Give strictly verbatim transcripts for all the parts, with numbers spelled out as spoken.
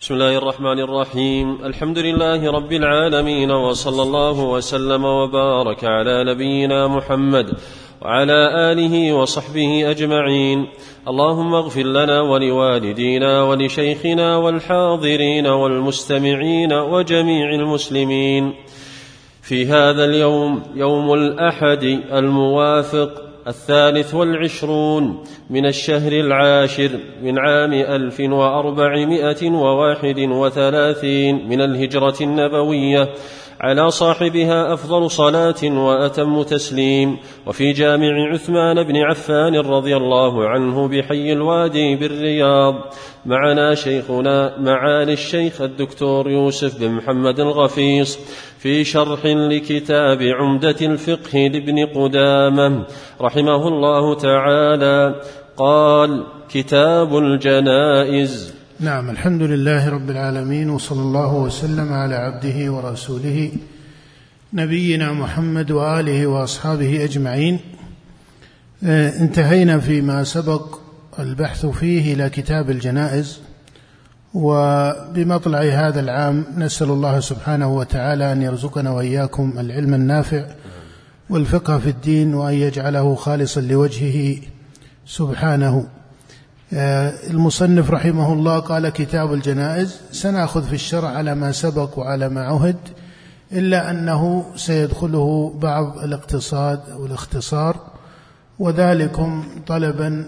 بسم الله الرحمن الرحيم. الحمد لله رب العالمين، وصلى الله وسلم وبارك على نبينا محمد وعلى آله وصحبه أجمعين. اللهم اغفر لنا ولوالدينا ولشيخنا والحاضرين والمستمعين وجميع المسلمين في هذا اليوم، يوم الأحد الموافق الثالث والعشرون من الشهر العاشر من عام ألف وأربعمائة وواحد وثلاثين من الهجرة النبوية، على صاحبها أفضل صلاة وأتم تسليم. وفي جامع عثمان بن عفان رضي الله عنه بحي الوادي بالرياض معنا شيخنا معالي الشيخ الدكتور يوسف بن محمد الغفيص في شرح لكتاب عمدة الفقه لابن قدامة رحمه الله تعالى. قال: كتاب الجنائز. نعم، الحمد لله رب العالمين، وصلى الله وسلم على عبده ورسوله نبينا محمد وآله وأصحابه أجمعين. انتهينا فيما سبق البحث فيه إلى كتاب الجنائز، وبمطلع هذا العام نسأل الله سبحانه وتعالى أن يرزقنا وإياكم العلم النافع والفقه في الدين، وأن يجعله خالصا لوجهه سبحانه. المصنف رحمه الله قال: كتاب الجنائز. سنأخذ في الشرع على ما سبق وعلى ما عهد، إلا أنه سيدخله بعض الاقتصاد أو الاختصار، وذلكم طلبا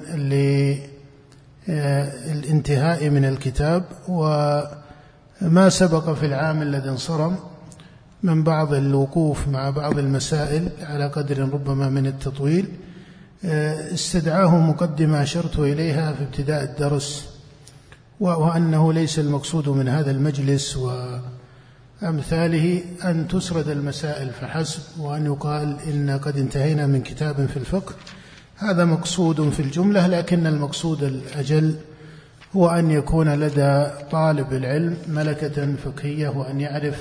للانتهاء من الكتاب. وما سبق في العام الذي انصرم من بعض الوقوف مع بعض المسائل على قدر ربما من التطويل استدعاه مقدمة أشرت إليها في ابتداء الدرس، وأنه ليس المقصود من هذا المجلس وأمثاله أن تسرد المسائل فحسب، وأن يقال إن قد انتهينا من كتاب في الفقه. هذا مقصود في الجملة، لكن المقصود الأجل هو أن يكون لدى طالب العلم ملكة فقهية، وأن يعرف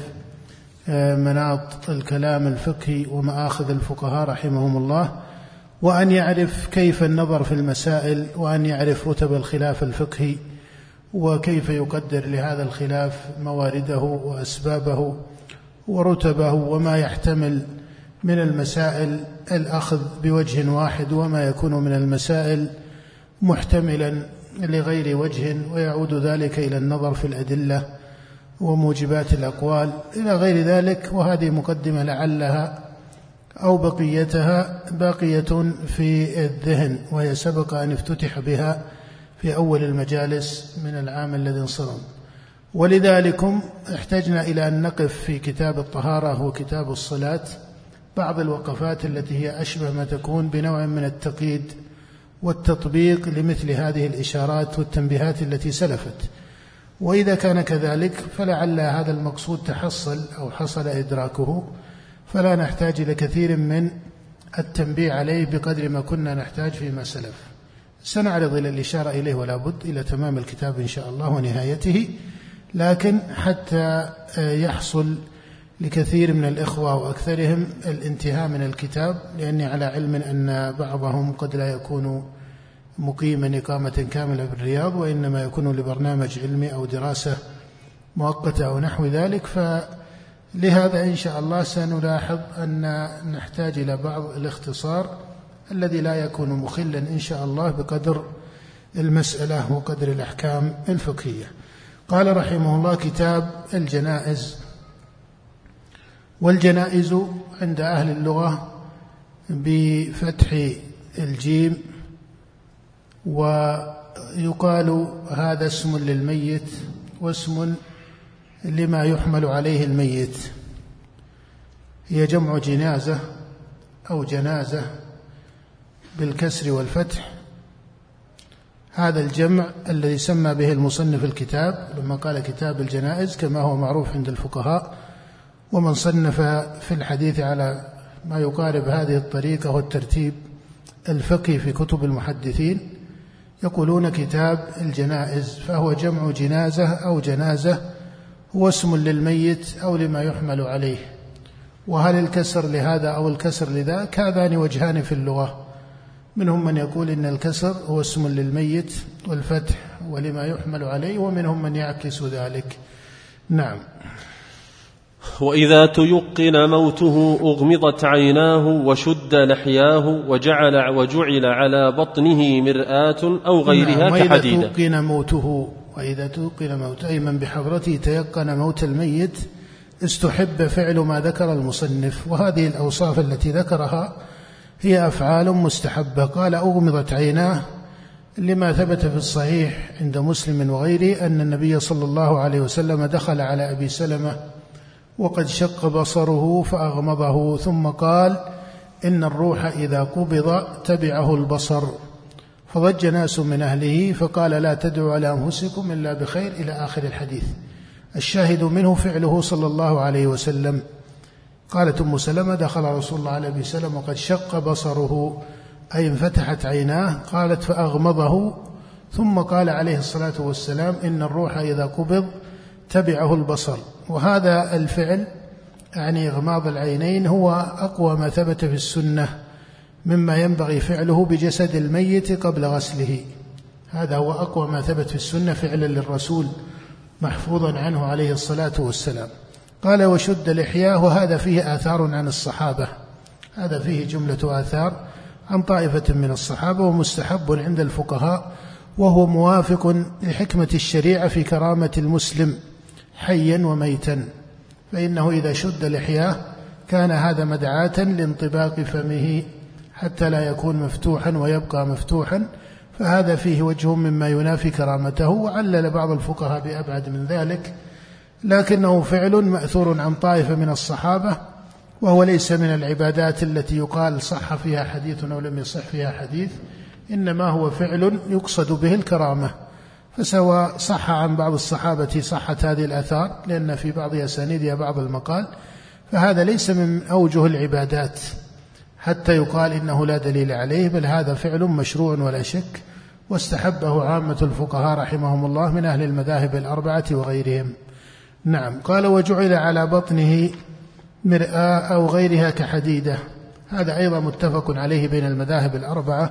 مناط الكلام الفقهي ومآخذ الفقهاء رحمهم الله، وأن يعرف كيف النظر في المسائل، وأن يعرف رتب الخلاف الفقهي، وكيف يقدر لهذا الخلاف موارده وأسبابه ورتبه، وما يحتمل من المسائل الأخذ بوجه واحد، وما يكون من المسائل محتملا لغير وجه، ويعود ذلك إلى النظر في الأدلة وموجبات الأقوال إلى غير ذلك. وهذه مقدمة لعلها أو بقيتها باقية في الذهن، وهي سبق أن افتتح بها في أول المجالس من العام الذي انصرم. ولذلك احتجنا إلى أن نقف في كتاب الطهارة وكتاب الصلاة بعض الوقفات التي هي أشبه ما تكون بنوع من التقييد والتطبيق لمثل هذه الإشارات والتنبيهات التي سلفت. وإذا كان كذلك فلعل هذا المقصود تحصل أو حصل إدراكه، فلا نحتاج إلى كثير من التنبيه عليه بقدر ما كنا نحتاج فيما سلف. سنعرض إلى الإشارة إليه ولا بد إلى تمام الكتاب إن شاء الله ونهايته، لكن حتى يحصل لكثير من الإخوة وأكثرهم الانتهاء من الكتاب، لأني على علم أن بعضهم قد لا يكون مقيما إقامة كاملة بالرياض، وإنما يكون لبرنامج علمي أو دراسة مؤقتة أو نحو ذلك. فلهذا إن شاء الله سنلاحظ أن نحتاج إلى بعض الاختصار الذي لا يكون مخلا إن شاء الله بقدر المسألة وقدر الأحكام الفقهية. قال رحمه الله: كتاب الجنائز. والجنائز عند أهل اللغة بفتح الجيم، ويقال هذا اسم للميت واسم لما يحمل عليه الميت. هي جمع جنازة أو جنازة بالكسر والفتح. هذا الجمع الذي سمى به المصنف الكتاب لما قال كتاب الجنائز، كما هو معروف عند الفقهاء ومن صنف في الحديث على ما يقارب هذه الطريقة والترتيب الفقهي في كتب المحدثين، يقولون كتاب الجنائز، فهو جمع جنازة أو جنازة، هو اسم للميت أو لما يحمل عليه. وهل الكسر لهذا أو الكسر لذاك؟ هذان وجهان في اللغة، منهم من يقول إن الكسر هو اسم للميت والفتح ولما يحمل عليه، ومنهم من يعكس ذلك. نعم. وإذا تيقن موته أغمضت عيناه وشد لحياه وجعل وجعل على بطنه مرآة أو غيرها. نعم. كحديدة. وإذا تيقن موته وإذا تيقن موته أي من بحضرته تيقن موت الميت استحب فعل ما ذكر المصنف، وهذه الأوصاف التي ذكرها هي أفعال مستحبة. قال أغمضت عيناه لما ثبت في الصحيح عند مسلم وغيره أن النبي صلى الله عليه وسلم دخل على أبي سلمة وقد شق بصره فأغمضه، ثم قال إن الروح إذا قبض تبعه البصر، فضج ناس من أهله فقال لا تدعوا على أنفسكم إلا بخير إلى آخر الحديث. الشاهد منه فعله صلى الله عليه وسلم. قالت أم سلمة دخل رسول الله عليه وسلم وقد شق بصره أي انفتحت عيناه، قالت فأغمضه، ثم قال عليه الصلاة والسلام إن الروح إذا قبض تبعه البصر. وهذا الفعل يعني إغماض العينين هو أقوى ما ثبت في السنة مما ينبغي فعله بجسد الميت قبل غسله، هذا هو أقوى ما ثبت في السنة فعلا للرسول محفوظا عنه عليه الصلاة والسلام. قال وشد لحياه، وهذا فيه آثار عن الصحابة، هذا فيه جملة آثار عن طائفة من الصحابة، ومستحب عند الفقهاء، وهو موافق لحكمة الشريعة في كرامة المسلم حيا وميتا، فإنه إذا شد لحياه كان هذا مدعاة لانطباق فمه حتى لا يكون مفتوحا ويبقى مفتوحا، فهذا فيه وجه مما ينافي كرامته. وعلل بعض الفقهاء بأبعد من ذلك، لكنه فعل مأثور عن طائفة من الصحابة، وهو ليس من العبادات التي يقال صح فيها حديث أو لم يصح فيها حديث، إنما هو فعل يقصد به الكرامة. فسواء صح عن بعض الصحابة صحت هذه الآثار لأن في بعض أسانيدها بعض المقال، فهذا ليس من أوجه العبادات حتى يقال إنه لا دليل عليه، بل هذا فعل مشروع ولا شك، واستحبه عامة الفقهاء رحمهم الله من أهل المذاهب الأربعة وغيرهم. نعم. قال وجعل على بطنه مرآة أو غيرها كحديدة، هذا أيضا متفق عليه بين المذاهب الأربعة.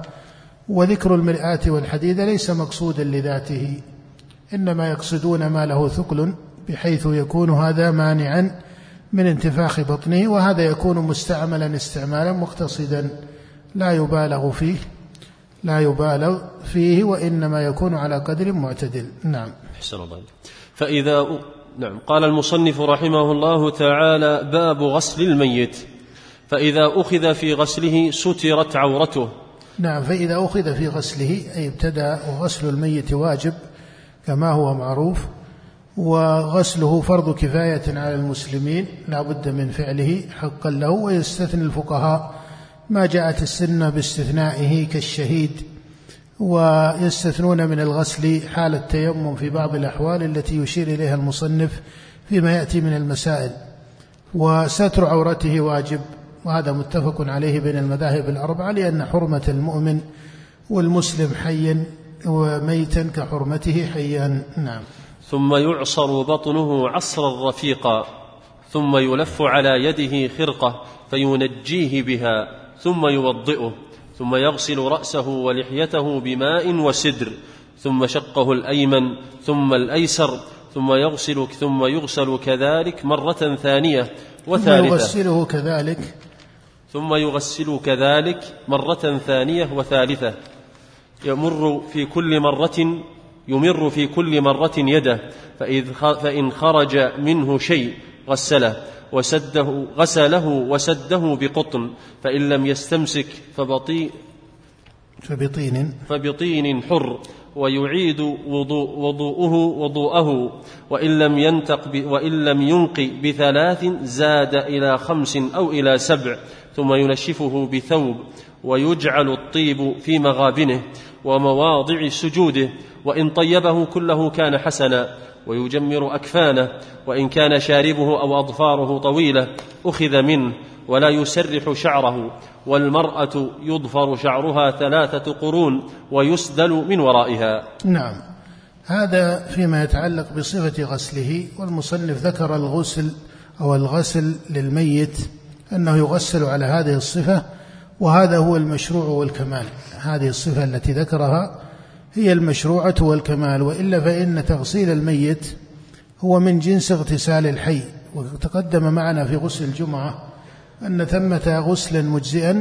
وذكر المرآة والحديدة ليس مقصودا لذاته، إنما يقصدون ما له ثقل بحيث يكون هذا مانعا من انتفاخ بطنه، وهذا يكون مستعملا استعمالا مقتصدا لا يبالغ فيه لا يبالغ فيه وإنما يكون على قدر معتدل. نعم. أحسن الله. فإذا نعم. قال المصنف رحمه الله تعالى باب غسل الميت. فإذا أخذ في غسله سترت عورته. نعم. فإذا أخذ في غسله أي ابتدأ، وغسل الميت واجب كما هو معروف، وغسله فرض كفاية على المسلمين لا بد من فعله حقا له. ويستثني الفقهاء ما جاءت السنة باستثنائه كالشهيد، ويستثنون من الغسل حال التيمم في بعض الأحوال التي يشير إليها المصنف فيما يأتي من المسائل. وستر عورته واجب، وهذا متفق عليه بين المذاهب الأربعة، لأن حرمة المؤمن والمسلم حيا وميتا كحرمته حيا. نعم. ثم يعصر بطنه عصرا رفيقا، ثم يلف على يده خرقة فينجيه بها، ثم يوضئه، ثم يغسل رأسه ولحيته بماء وسدر، ثم شقه الأيمن ثم الأيسر، ثم يغسل ثم يغسل كذلك مرة ثانية وثالثة. ثم يغسله كذلك ثم يغسل كذلك مرة ثانية وثالثة، يمر في كل مرة يمر في كل مرة يده، فإن خرج منه شيء غسله وسده غسله وسده بقطن، فإن لم يستمسك فبطي فبطين فبطين حر، ويعيد وضوء وضوءه وضوءه، وإن لم ينتق وإن لم ينق بثلاث زاد إلى خمس أو إلى سبع، ثم ينشفه بثوب، ويجعل الطيب في مغابنه ومواضع سجوده، وإن طيبه كله كان حسنا، ويجمر أكفانه، وإن كان شاربه أو أظفاره طويلة أخذ منه، ولا يسرح شعره، والمرأة يضفر شعرها ثلاثة قرون ويسدل من ورائها. نعم. هذا فيما يتعلق بصفة غسله. والمصنف ذكر الغسل أو الغسل للميت أنه يغسل على هذه الصفة، وهذا هو المشروع والكمال. هذه الصفة التي ذكرها هي المشروعة والكمال، وإلا فإن تغسيل الميت هو من جنس اغتسال الحي. وتقدم معنا في غسل الجمعة أن ثمة غسلا مجزئا،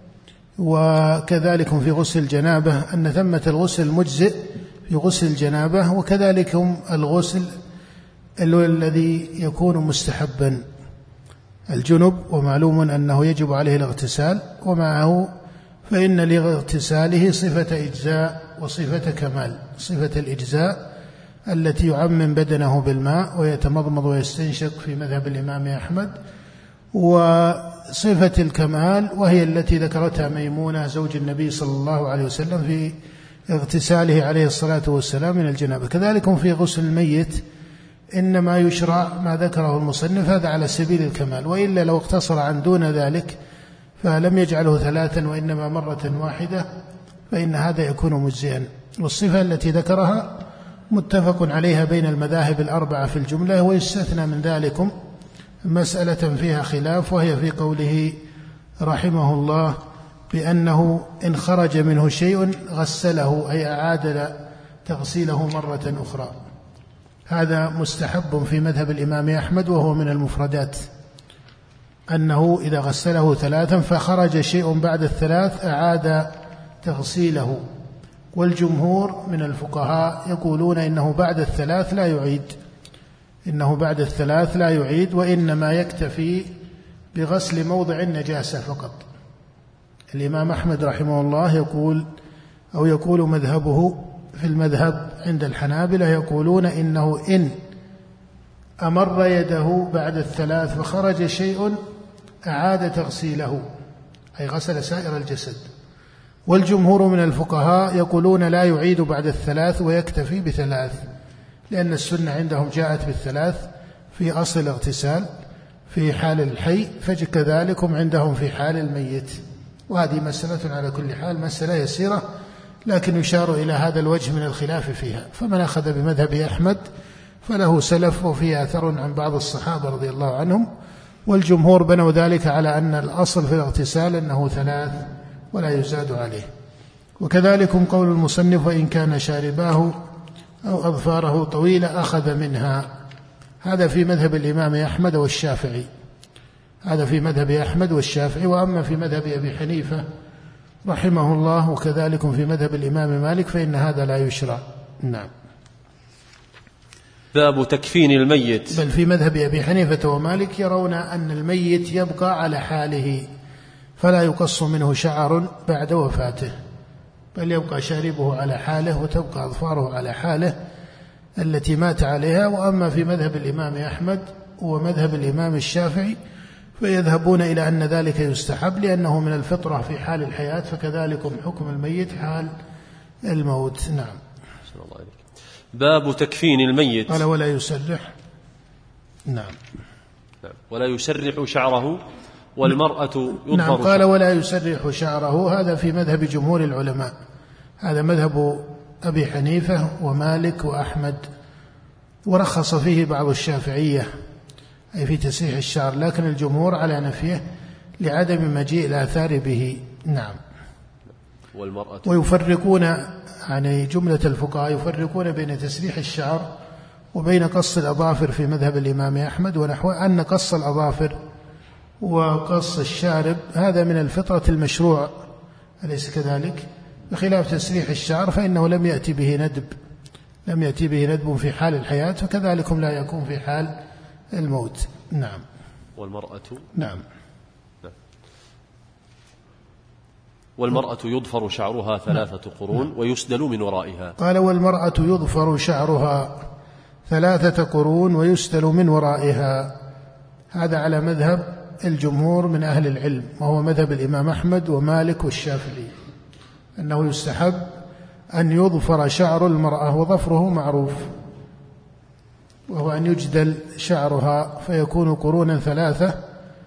وكذلك في غسل الجنابة أن ثمة الغسل المجزئ في غسل الجنابة، وكذلك الغسل الذي يكون مستحبا الجنب، ومعلوم أنه يجب عليه الاغتسال، ومعه فإن لاغتساله صفة إجزاء وصفة كمال. صفة الإجزاء التي يعمم بدنه بالماء ويتمضمض ويستنشق في مذهب الإمام أحمد، وصفة الكمال وهي التي ذكرتها ميمونة زوج النبي صلى الله عليه وسلم في اغتساله عليه الصلاة والسلام من الجنابة. كذلك في غسل الميت إنما يشرع ما ذكره المصنف هذا على سبيل الكمال، وإلا لو اقتصر عن دون ذلك فلم يجعله ثلاثا وإنما مرة واحدة فإن هذا يكون مجزئا. والصفة التي ذكرها متفق عليها بين المذاهب الأربعة في الجملة، ويستثنى من ذلكم مسألة فيها خلاف، وهي في قوله رحمه الله بأنه إن خرج منه شيء غسله أي أعاد تغسيله مرة أخرى. هذا مستحب في مذهب الإمام أحمد، وهو من المفردات أنه إذا غسله ثلاثا فخرج شيء بعد الثلاث أعاد تغسيله. والجمهور من الفقهاء يقولون إنه بعد الثلاث لا يعيد إنه بعد الثلاث لا يعيد وإنما يكتفي بغسل موضع النجاسة فقط. الإمام أحمد رحمه الله يقول أو يقول مذهبه في المذهب عند الحنابلة يقولون إنه إن أمر يده بعد الثلاث فخرج شيء أعاد تغسيله، أي غسل سائر الجسد. والجمهور من الفقهاء يقولون لا يعيد بعد الثلاث ويكتفي بثلاث، لأن السنة عندهم جاءت بالثلاث في أصل الاغتسال في حال الحي، فكذلكم عندهم في حال الميت. وهذه مسألة على كل حال مسألة يسيرة، لكن يشار إلى هذا الوجه من الخلاف فيها. فمن أخذ بمذهب أحمد فله سلف وفيه أثر عن بعض الصحابة رضي الله عنهم، والجمهور بنوا ذلك على أن الأصل في الاغتسال أنه ثلاث ولا يزاد عليه. وكذلك قول المصنف وإن كان شارباه أو أظفاره طويلة أخذ منها، هذا في مذهب الإمام أحمد والشافعي هذا في مذهب أحمد والشافعي. وأما في مذهب أبي حنيفة رحمه الله وكذلك في مذهب الإمام مالك فإن هذا لا يشرع. نعم. باب تكفين الميت. بل في مذهب أبي حنيفة ومالك يرون أن الميت يبقى على حاله فلا يقص منه شعر بعد وفاته، بل يبقى شاربه على حاله وتبقى أظفاره على حاله التي مات عليها. وأما في مذهب الإمام أحمد ومذهب الإمام الشافعي فيذهبون إلى أن ذلك يستحب لأنه من الفطرة في حال الحياة، فكذلك حكم الميت حال الموت. نعم. باب تكفين الميت. قال ولا يسرح. نعم. ولا يسرح شعره والمرأة يظهر. نعم. قال ولا يسرح شعره، هذا في مذهب جمهور العلماء، هذا مذهب أبي حنيفة ومالك وأحمد، ورخص فيه بعض الشافعية أي في تسريح الشعر، لكن الجمهور على نفيه لعدم مجيء الآثار به. نعم. والمرأة ويفرقون يعني جملة الفقهاء يفرقون بين تسريح الشعر وبين قص الأظافر في مذهب الإمام أحمد ونحوه، أن قص الأظافر وقص الشارب هذا من الفطرة المشروع أليس كذلك؟ بخلاف تسريح الشعر فإنه لم يأتي به ندب لم يأتي به ندب في حال الحياة، وكذلكم لا يكون في حال الموت. نعم. والمرأة نعم. والمرأة يظفر شعرها ثلاثة قرون ويسدل من ورائها. قال والمرأة يظفر شعرها ثلاثة قرون ويسدل من ورائها، هذا على مذهب الجمهور من أهل العلم، وهو مذهب الإمام أحمد ومالك والشافعي، أنه يستحب أن يظفر شعر المرأة، وظفره معروف وهو أن يجدل شعرها فيكون قرونا ثلاثة.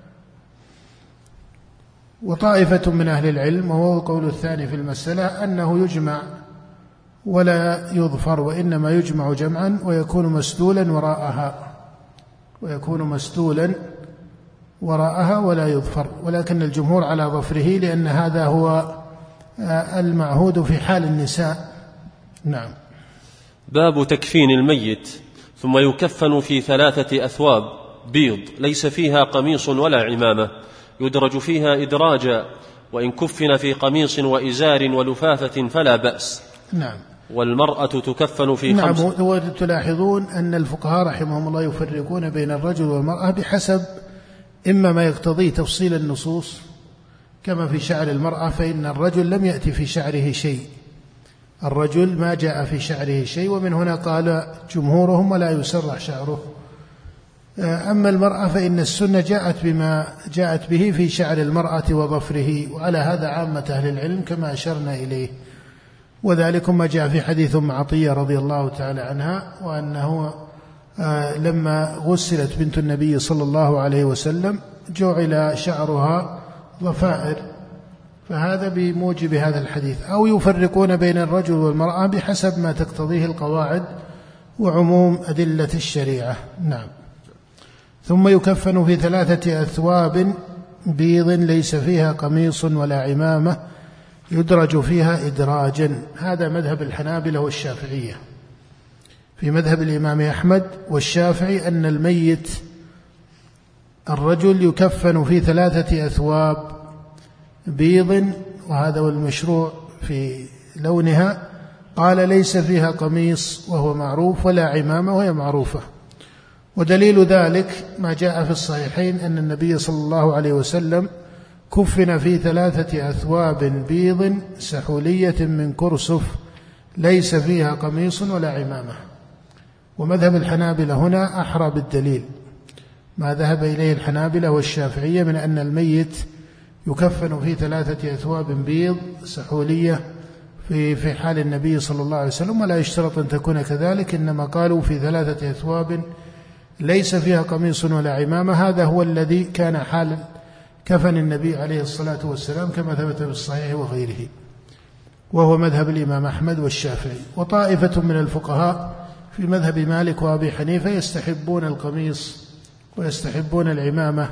وطائفة من أهل العلم وهو القول الثاني في المسألة أنه يجمع ولا يظفر، وإنما يجمع جمعا ويكون مسدولا وراءها ويكون مسدولا وراءها ولا يظفر، ولكن الجمهور على ظفره لأن هذا هو المعهود في حال النساء. نعم. باب تكفين الميت. ثم يكفن في ثلاثة أثواب بيض ليس فيها قميص ولا عمامة يدرج فيها إدراجا، وإن كفن في قميص وإزار ولفافة فلا بأس. نعم. والمرأة تكفن في نعم. خمس. وتلاحظون أن الفقهاء رحمهم الله يفرقون بين الرجل والمرأة بحسب إما ما يقتضيه تفصيل النصوص، كما في شعر المرأة، فإن الرجل لم يأتي في شعره شيء، الرجل ما جاء في شعره شيء، ومن هنا قال جمهورهم ولا يسرح شعره. أما المرأة فإن السنة جاءت بما جاءت به في شعر المرأة وظفره، وعلى هذا عامة أهل العلم كما أشرنا إليه، وذلك ما جاء في حديث أم عطية رضي الله تعالى عنها، وأنه لما غسلت بنت النبي صلى الله عليه وسلم جعل شعرها ضفائر، فهذا بموجب هذا الحديث. أو يفرقون بين الرجل والمرأة بحسب ما تقتضيه القواعد وعموم أدلة الشريعة. نعم. ثم يكفن في ثلاثة أثواب بيض ليس فيها قميص ولا عمامة يدرج فيها إدراجا. هذا مذهب الحنابلة والشافعية. في مذهب الإمام أحمد والشافعي أن الميت الرجل يكفن في ثلاثة أثواب بيض، وهذا هو المشروع في لونها. قال ليس فيها قميص وهو معروف ولا عمامة وهي معروفة، ودليل ذلك ما جاء في الصحيحين أن النبي صلى الله عليه وسلم كفن في ثلاثة أثواب بيض سحولية من كرسف ليس فيها قميص ولا عمامة. ومذهب الحنابلة هنا أحرى بالدليل، ما ذهب إليه الحنابلة والشافعية من أن الميت يكفن في ثلاثة أثواب بيض سحولية في في حال النبي صلى الله عليه وسلم، ولا يشترط أن تكون كذلك، إنما قالوا في ثلاثة أثواب ليس فيها قميص ولا عمامة. هذا هو الذي كان حال كفن النبي عليه الصلاة والسلام كما ثبت في الصحيح وغيره، وهو مذهب الإمام أحمد والشافعي. وطائفة من الفقهاء في مذهب مالك وأبي حنيفة يستحبون القميص ويستحبون العمامة،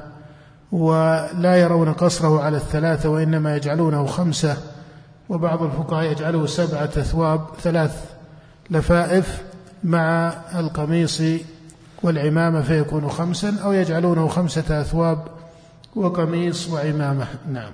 ولا يرون قصره على الثلاثة وإنما يجعلونه خمسة، وبعض الفقهاء يجعله سبعة أثواب ثلاث لفائف مع القميص والعمامة فيكون خمسا، أو يجعلونه خمسة أثواب وقميص وعمامة. نعم.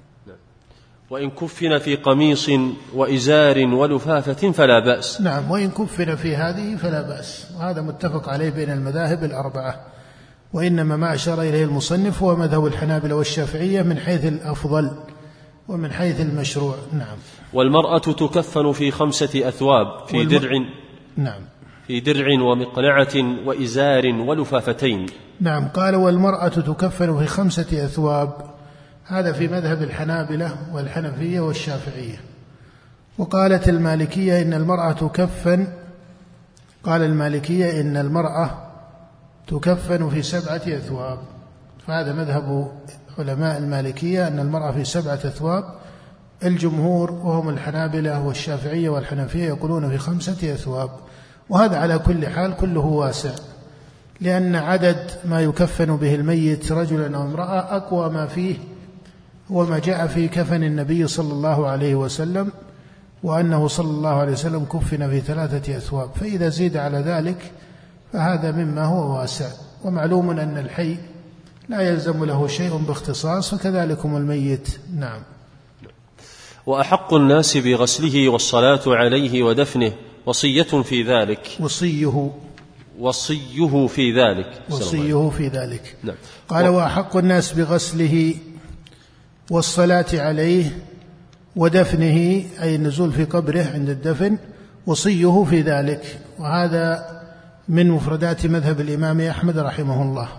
وإن كفن في قميص وإزار ولفافة فلا بأس. نعم. وإن كفن في هذه فلا بأس، وهذا متفق عليه بين المذاهب الأربعة، وإنما ما أشار إليه المصنف هو مذهب الحنابلة والشافعية من حيث الأفضل ومن حيث المشروع. نعم. والمرأة تكفن في خمسة أثواب في والم... درع. نعم. في درع ومقلعة وإزار ولفافتين. نعم. قال والمرأة تكفن في خمسة أثواب، هذا في مذهب الحنابلة والحنفية والشافعية. وقالت المالكية إن المرأة تكفن قال المالكية إن المرأة تكفن في سبعة أثواب، فهذا مذهب علماء المالكية أن المرأة في سبعة أثواب. الجمهور وهم الحنابلة والشافعية والحنفية يقولون في خمسة أثواب، وهذا على كل حال كله واسع، لأن عدد ما يكفن به الميت رجلا أو امرأة أقوى ما فيه هو ما جاء في كفن النبي صلى الله عليه وسلم، وأنه صلى الله عليه وسلم كفن في ثلاثة أثواب، فإذا زيد على ذلك فهذا مما هو واسع. ومعلوم أن الحي لا يلزم له شيء باختصاص، وكذلكم الميت. نعم. وأحق الناس بغسله والصلاة عليه ودفنه وصية في ذلك. وصيه وصيه في ذلك. وصيه في ذلك. نعم. قال وأحق الناس بغسله والصلاة عليه ودفنه، أي النزول في قبره عند الدفن، وصيه في ذلك. وهذا من مفردات مذهب الإمام أحمد رحمه الله،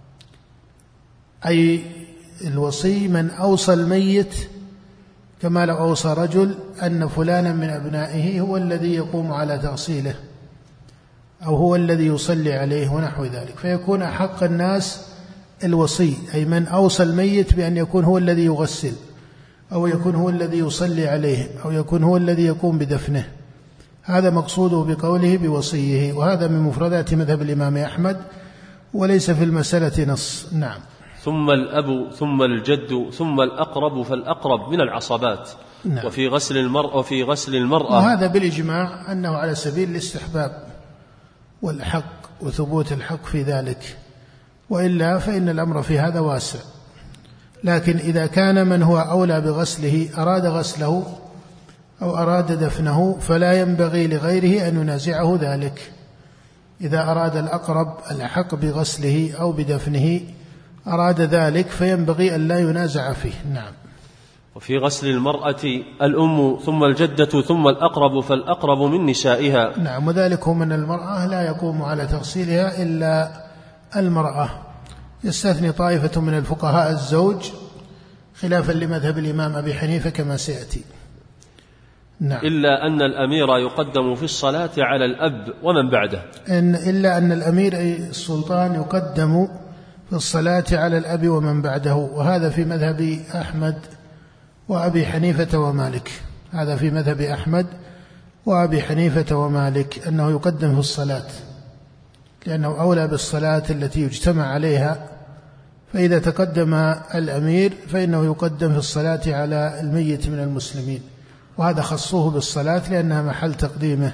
أي الوصي من أوصى الميت كما لو أوصى رجل أن فلانا من أبنائه هو الذي يقوم على تغسيله أو هو الذي يصلي عليه ونحو ذلك، فيكون أحق الناس الوصي، أي من أوصى الميت بأن يكون هو الذي يغسل، أو يكون هو الذي يصلي عليه، أو يكون هو الذي يقوم بدفنه. هذا مقصوده بقوله بوصيه، وهذا من مفردات مذهب الإمام أحمد، وليس في المسألة نص. نعم. ثم الأب ثم الجد ثم الأقرب فالأقرب من العصبات. نعم. وفي غسل المرأة وفي غسل المرأة وهذا بالإجماع أنه على سبيل الاستحباب والحق وثبوت الحق في ذلك، وإلا فإن الأمر في هذا واسع. لكن إذا كان من هو أولى بغسله أراد غسله أو أراد دفنه فلا ينبغي لغيره أن ينازعه ذلك. إذا أراد الأقرب الأحق بغسله أو بدفنه أراد ذلك فينبغي أن لا ينازع فيه. نعم. وفي غسل المرأة الأم ثم الجدة ثم الأقرب فالأقرب من نسائها. نعم. وذلك من المرأة لا يقوم على تغسيلها إلا المرأة، يستثني طائفة من الفقهاء الزوج خلافا لمذهب الإمام أبي حنيفة كما سيأتي. نعم. إلا أن الأمير يقدم في الصلاة على الأب ومن بعده. إن إلا أن الأمير أي السلطان يقدم في الصلاة على الأب ومن بعده، وهذا في مذهب أحمد وأبي حنيفة ومالك. هذا في مذهب أحمد وأبي حنيفة ومالك أنه يقدم في الصلاة، لأنه أولى بالصلاة التي يجتمع عليها، فإذا تقدم الأمير فإنه يقدم في الصلاة على الميت من المسلمين، وهذا خصوه بالصلاة لأنها محل تقديمه.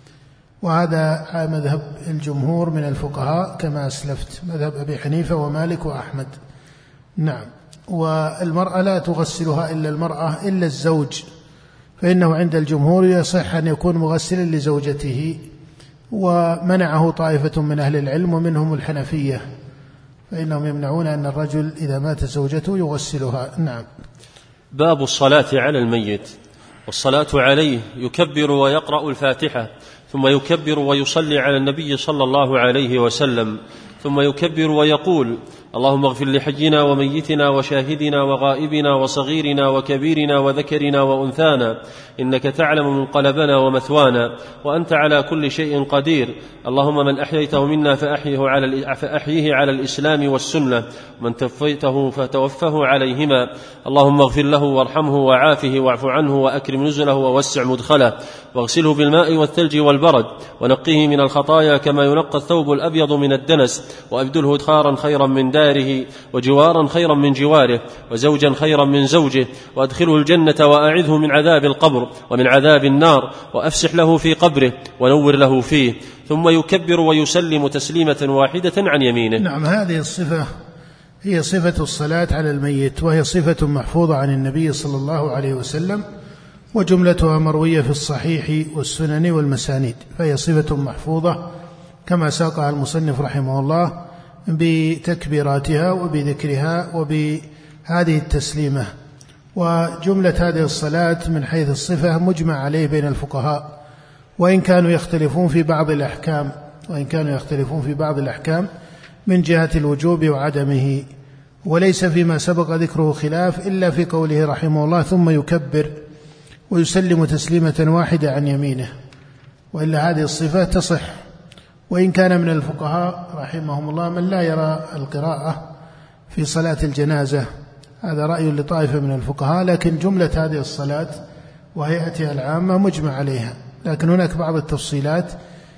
وهذا مذهب الجمهور من الفقهاء كما أسلفت، مذهب أبي حنيفة ومالك وأحمد. نعم. والمرأة لا تغسلها إلا المرأة إلا الزوج، فإنه عند الجمهور يصح أن يكون مغسلا لزوجته، ومنعه طائفة من أهل العلم ومنهم الحنفية، فإنهم يمنعون أن الرجل إذا مات زوجته يغسلها. نعم. باب الصلاة على الميت. والصلاة عليه يكبر ويقرأ الفاتحة، ثم يكبر ويصلي على النبي صلى الله عليه وسلم، ثم يكبر ويقول: اللهم اغفر لحينا وميتنا وشاهدنا وغائبنا وصغيرنا وكبيرنا وذكرنا وأنثانا، إنك تعلم منقلبنا ومثوانا، وأنت على كل شيء قدير. اللهم من أحييته منا فأحيه على, فأحيه على الإسلام والسنة، ومن توفيته فتوفه عليهما. اللهم اغفر له وارحمه وعافه واعف عنه وأكرم نزله ووسع مدخله، واغسله بالماء والثلج والبرد، ونقيه من الخطايا كما ينقى الثوب الأبيض من الدنس، وأبدله ادخارا خيرا من داره، وجوارا خيرا من جواره، وزوجا خيرا من زوجه، وأدخله الجنة وأعذه من عذاب القبر ومن عذاب النار، وأفسح له في قبره ونور له فيه. ثم يكبر ويسلم تسليمة واحدة عن يمينه. نعم. هذه الصفة هي صفة الصلاة على الميت، وهي صفة محفوظة عن النبي صلى الله عليه وسلم، وجملتها مروية في الصحيح والسنن والمسانيد، فهي صفة محفوظة كما ساقها المصنف رحمه الله بتكبيراتها وبذكرها وبهذه التسليمة. وجملة هذه الصلاة من حيث الصفة مجمع عليه بين الفقهاء، وإن كانوا يختلفون في بعض الأحكام وإن كانوا يختلفون في بعض الأحكام من جهة الوجوب وعدمه. وليس فيما سبق ذكره خلاف إلا في قوله رحمه الله: ثم يكبر ويسلم تسليمة واحدة عن يمينه، وإلا هذه الصفة تصح. وإن كان من الفقهاء رحمهم الله من لا يرى القراءة في صلاة الجنازة، هذا رأي لطائفة من الفقهاء، لكن جملة هذه الصلاة وهيئتها العامة مجمع عليها. لكن هناك بعض التفصيلات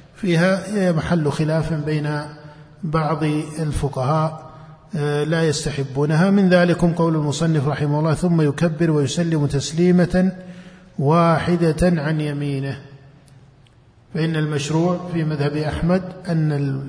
فيها محل خلاف بين بعض الفقهاء لا يستحبونها، من ذلكم قول المصنف رحمه الله: ثم يكبر ويسلم تسليمة واحدة عن يمينه. فإن المشروع في مذهب أحمد أن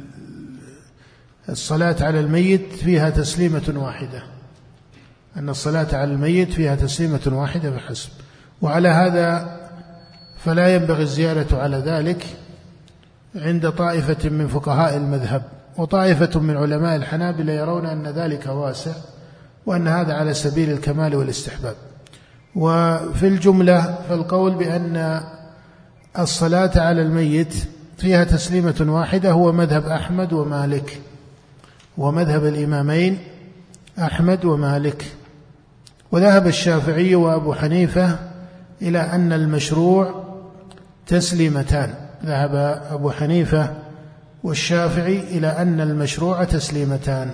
الصلاة على الميت فيها تسليمة واحدة، أن الصلاة على الميت فيها تسليمة واحدة فحسب. وعلى هذا فلا ينبغي الزيادة على ذلك عند طائفة من فقهاء المذهب، وطائفة من علماء الحنابلة يرون أن ذلك واسع، وأن هذا على سبيل الكمال والاستحباب. وفي الجملة فالقول بأن الصلاة على الميت فيها تسليمة واحدة هو مذهب أحمد ومالك، ومذهب الإمامين أحمد ومالك. وذهب الشافعي وأبو حنيفة إلى أن المشروع تسليمتان، ذهب أبو حنيفة والشافعي إلى أن المشروع تسليمتان.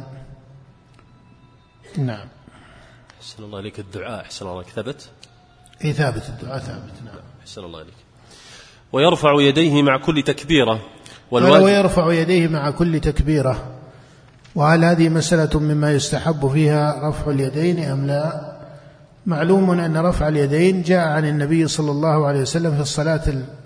نعم. أحسن الله عليك. الدعاء أحسن الله عليك ثبت؟ إيه ثابت، الدعاء ثابت. نعم. أحسن الله عليك. ويرفع يديه مع كل تكبيرة. والواجب ويرفع يديه مع كل تكبيرة. وهل هذه مسألة مما يستحب فيها رفع اليدين أم لا؟ معلوم أن رفع اليدين جاء عن النبي صلى الله عليه وسلم في الصلاة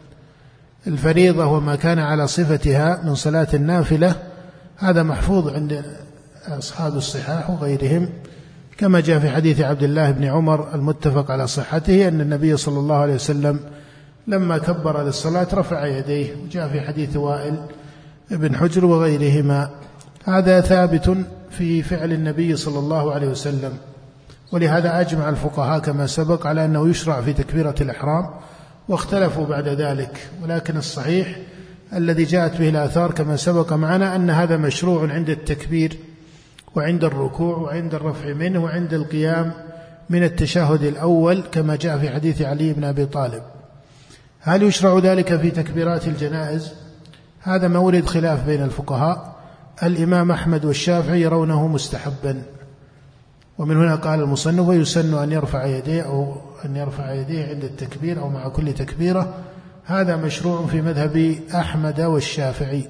الفريضة وما كان على صفتها من صلاة النافلة، هذا محفوظ عند أصحاب الصحاح وغيرهم، كما جاء في حديث عبد الله بن عمر المتفق على صحته أن النبي صلى الله عليه وسلم لما كبر للصلاة رفع يديه، وجاء في حديث وائل بن حجر وغيرهما. هذا ثابت في فعل النبي صلى الله عليه وسلم، ولهذا أجمع الفقهاء كما سبق على أنه يشرع في تكبيرة الإحرام، واختلفوا بعد ذلك، ولكن الصحيح الذي جاءت به الآثار كما سبق معنا أن هذا مشروع عند التكبير وعند الركوع وعند الرفع منه وعند القيام من التشهد الأول، كما جاء في حديث علي بن أبي طالب. هل يشرع ذلك في تكبيرات الجنائز؟ هذا مورد خلاف بين الفقهاء. الإمام أحمد والشافعي يرونه مستحبا، ومن هنا قال المصنف ويسن أن يرفع يديه أو أن يرفع يديه عند التكبير أو مع كل تكبيرة. هذا مشروع في مذهب أحمد والشافعي،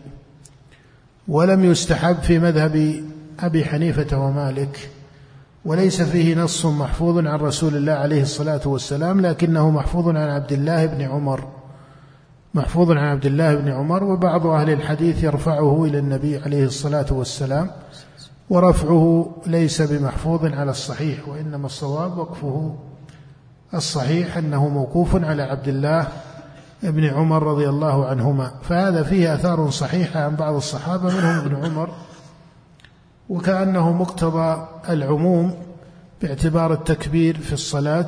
ولم يستحب في مذهب أبي حنيفة ومالك، وليس فيه نص محفوظ عن رسول الله عليه الصلاة والسلام، لكنه محفوظ عن عبد الله بن عمر محفوظ عن عبد الله بن عمر وبعض أهل الحديث يرفعه إلى النبي عليه الصلاة والسلام، ورفعه ليس بمحفوظ على الصحيح، وإنما الصواب وقفه. الصحيح أنه موقوف على عبد الله بن عمر رضي الله عنهما، فهذا فيه آثار صحيحة عن بعض الصحابة منهم ابن عمر، وكأنه مقتضى العموم باعتبار التكبير في الصلاة،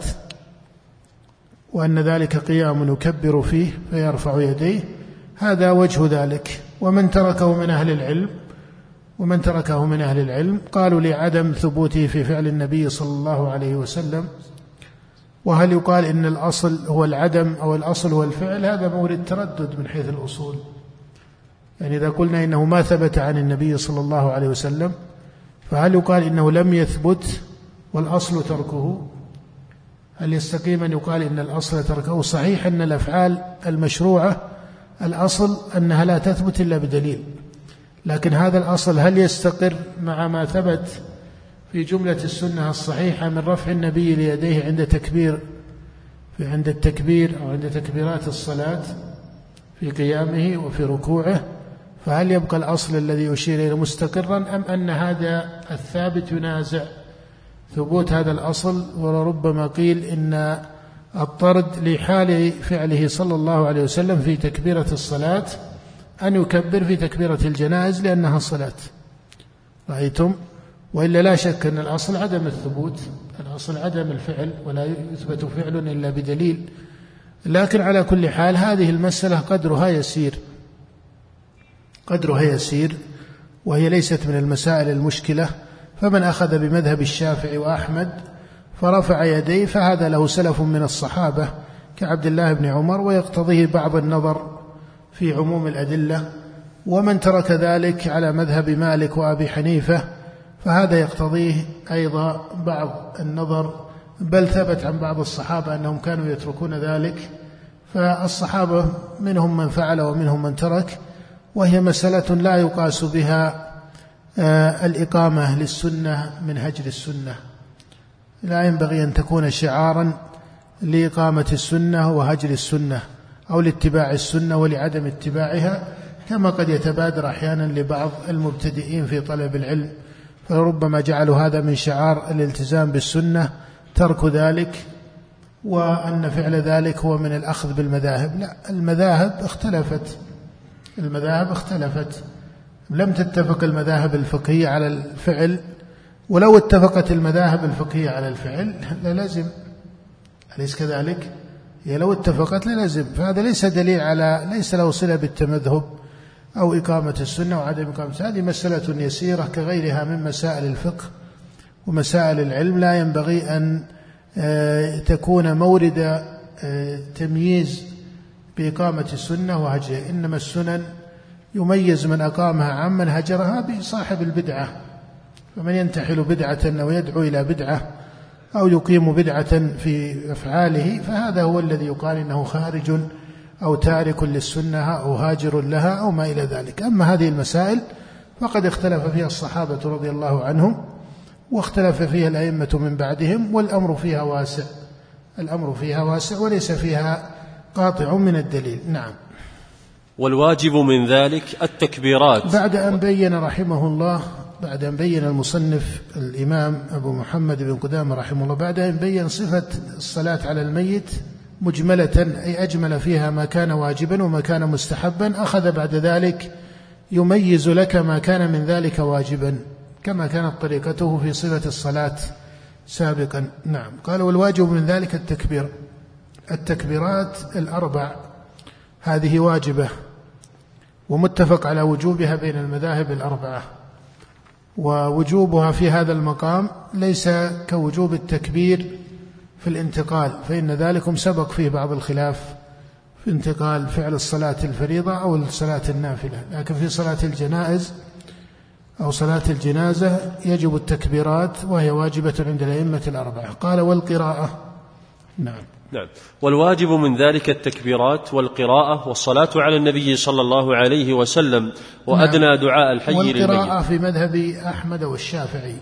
وأن ذلك قيام يكبر فيه فيرفع يديه. هذا وجه ذلك. ومن تركه من أهل العلم ومن تركه من أهل العلم قالوا لعدم ثبوته في فعل النبي صلى الله عليه وسلم. وهل يقال إن الأصل هو العدم أو الأصل هو الفعل؟ هذا مورد تردد من حيث الأصول. يعني إذا قلنا إنه ما ثبت عن النبي صلى الله عليه وسلم، فهل يقال إنه لم يثبت والأصل تركه؟ هل يستقيم أن يقال إن الأصل تركه؟ صحيح أن الأفعال المشروعة الأصل أنها لا تثبت إلا بدليل، لكن هذا الأصل هل يستقر مع ما ثبت في جملة السنة الصحيحة من رفع النبي ليديه عند تكبير في عند التكبير أو عند تكبيرات الصلاة في قيامه وفي ركوعه؟ فهل يبقى الأصل الذي أشير إليه مستقرا، أم أن هذا الثابت ينازع ثبوت هذا الأصل؟ ولربما قيل إن الطرد لحال فعله صلى الله عليه وسلم في تكبيرة الصلاة أن يكبر في تكبيرة الجنائز لأنها صلاة. رأيتم؟ وإلا لا شك أن الأصل عدم الثبوت، الأصل عدم الفعل، ولا يثبت فعل إلا بدليل. لكن على كل حال هذه المسألة قدرها يسير قدرها يسير وهي ليست من المسائل المشكلة. فمن أخذ بمذهب الشافعي وأحمد فرفع يديه فهذا له سلف من الصحابة كعبد الله بن عمر، ويقتضيه بعض النظر في عموم الأدلة. ومن ترك ذلك على مذهب مالك وأبي حنيفة فهذا يقتضيه أيضا بعض النظر، بل ثبت عن بعض الصحابة أنهم كانوا يتركون ذلك. فالصحابة منهم من فعل ومنهم من ترك، وهي مسألة لا يقاس بها الإقامة للسنة من هجر السنة. لا ينبغي أن تكون شعارا لإقامة السنة وهجر السنة، أو لاتباع السنة ولعدم اتباعها، كما قد يتبادر أحيانا لبعض المبتدئين في طلب العلم، فربما جعلوا هذا من شعار الالتزام بالسنة ترك ذلك، وأن فعل ذلك هو من الأخذ بالمذاهب. لا، المذاهب اختلفت المذاهب اختلفت لم تتفق المذاهب الفقهية على الفعل، ولو اتفقت المذاهب الفقهية على الفعل للزم، أليس كذلك؟ هي لو اتفقت للزم. فهذا ليس دليل على ليس له صلة بالتمذهب أو إقامة السنة وعدم إقامة. هذه مسألة يسيرة كغيرها من مسائل الفقه ومسائل العلم، لا ينبغي أن تكون مورد تمييز بإقامة السنة وهجرها. إنما السنن يميز من أقامها عمن هجرها بصاحب البدعة، فمن ينتحل بدعة أو يدعو إلى بدعة أو يقيم بدعة في أفعاله فهذا هو الذي يقال إنه خارج أو تارك للسنة أو هاجر لها أو ما إلى ذلك. أما هذه المسائل فقد اختلف فيها الصحابة رضي الله عنهم، واختلف فيها الأئمة من بعدهم، والأمر فيها واسع، الأمر فيها واسع وليس فيها قاطع من الدليل. نعم. والواجب من ذلك التكبيرات. بعد أن بين رحمه الله بعد أن بين المصنف الإمام أبو محمد بن قدامة رحمه الله بعد أن بين صفة الصلاة على الميت مجملة، أي أجمل فيها ما كان واجبا وما كان مستحبا، أخذ بعد ذلك يميز لك ما كان من ذلك واجبا كما كانت طريقته في صفة الصلاة سابقا. نعم. قال والواجب من ذلك التكبير، التكبيرات الأربع هذه واجبة ومتفق على وجوبها بين المذاهب الأربعة، ووجوبها في هذا المقام ليس كوجوب التكبير في الانتقال، فإن ذلكم سبق فيه بعض الخلاف في انتقال فعل الصلاة الفريضة أو الصلاة النافلة، لكن في صلاة الجنائز أو صلاة الجنازة يجب التكبيرات وهي واجبة عند الأئمة الأربعة. قال والقراءة. نعم. نعم. والواجب من ذلك التكبيرات والقراءة والصلاة على النبي صلى الله عليه وسلم وأدنى نعم. دعاء الحي للميت. والقراءة في مذهب أحمد والشافعي،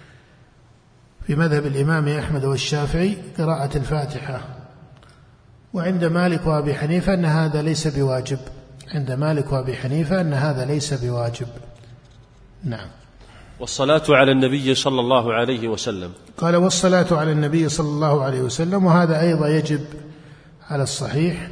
في مذهب الإمام أحمد والشافعي قراءة الفاتحة، وعند مالك وأبي حنيفة أن هذا ليس بواجب، عند مالك وأبي حنيفة أن هذا ليس بواجب. نعم. والصلاة على النبي صلى الله عليه وسلم. قال والصلاة على النبي صلى الله عليه وسلم، وهذا أيضا يجب على الصحيح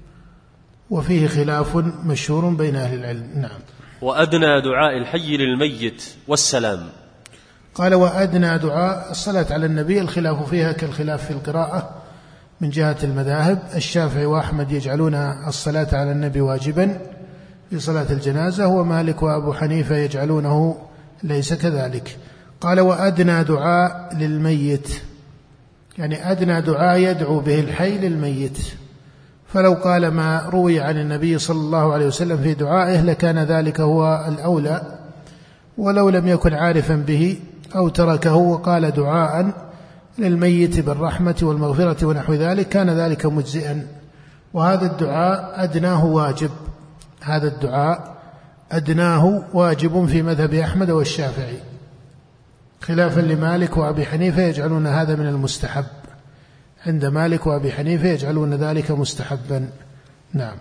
وفيه خلاف مشهور بين أهل العلم. نعم. وأدنى دعاء الحي للميت والسلام. قال وأدنى دعاء الصلاة على النبي الخلاف فيها كالخلاف في القراءة من جهة المذاهب، الشافعي وأحمد يجعلون الصلاة على النبي واجبا في صلاة الجنازة، ومالك وأبو حنيفة يجعلونه ليس كذلك. قال وأدنى دعاء للميت، يعني أدنى دعاء يدعو به الحي للميت، فلو قال ما روي عن النبي صلى الله عليه وسلم في دعائه لكان ذلك هو الأولى، ولو لم يكن عارفا به أو تركه وقال دعاء للميت بالرحمة والمغفرة ونحو ذلك كان ذلك مجزئا، وهذا الدعاء أدناه واجب، هذا الدعاء أدناه واجب في مذهب أحمد والشافعي، خلافا لمالك وأبي حنيفة يجعلون هذا من المستحب، عند مالك وأبي حنيفة يجعلون ذلك مستحبا. نعم.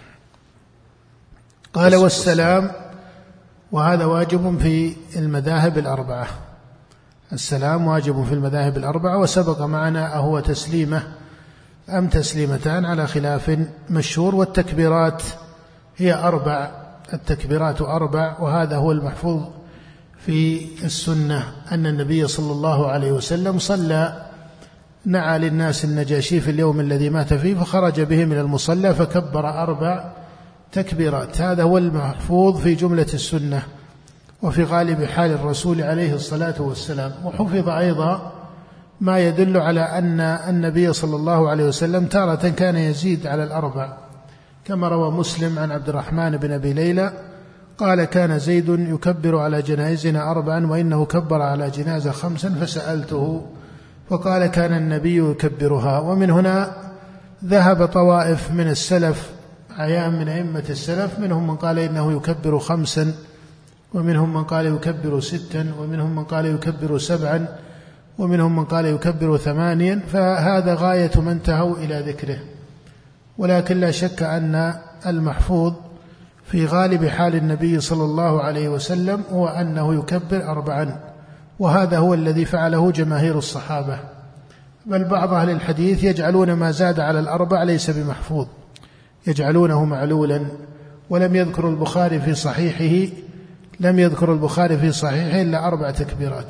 قال والسلام، وهذا واجب في المذاهب الأربعة، السلام واجب في المذاهب الأربعة، وسبق معنا أهو تسليمة أم تسليمتان على خلاف مشهور، والتكبيرات هي أربع، التكبيرات أربع، وهذا هو المحفوظ في السنة أن النبي صلى الله عليه وسلم صلى نعى للناس النجاشي في اليوم الذي مات فيه، فخرج به من المصلى فكبر أربع تكبيرات، هذا هو المحفوظ في جملة السنة وفي غالب حال الرسول عليه الصلاة والسلام. وحفظ أيضا ما يدل على أن النبي صلى الله عليه وسلم تارة كان يزيد على الأربع، كما روى مسلم عن عبد الرحمن بن أبي ليلى قال كان زيد يكبر على جنائزنا أربعا وإنه كبر على جنازة خمسا فسألته فقال كان النبي يكبرها. ومن هنا ذهب طوائف من السلف عيان من أئمة السلف، منهم من قال إنه يكبر خمسا، ومنهم من قال يكبر ستا، ومنهم من قال يكبر سبعا، ومنهم من قال يكبر ثمانيا، فهذا غاية ما انتهوا إلى ذكره. ولكن لا شك أن المحفوظ في غالب حال النبي صلى الله عليه وسلم هو أنه يكبر أربعا، وهذا هو الذي فعله جماهير الصحابة، بل بعض أهل الحديث يجعلون ما زاد على الأربع ليس بمحفوظ، يجعلونه معلولا. ولم يذكر البخاري في صحيحه لم يذكر البخاري في صحيحه إلا أربع تكبيرات،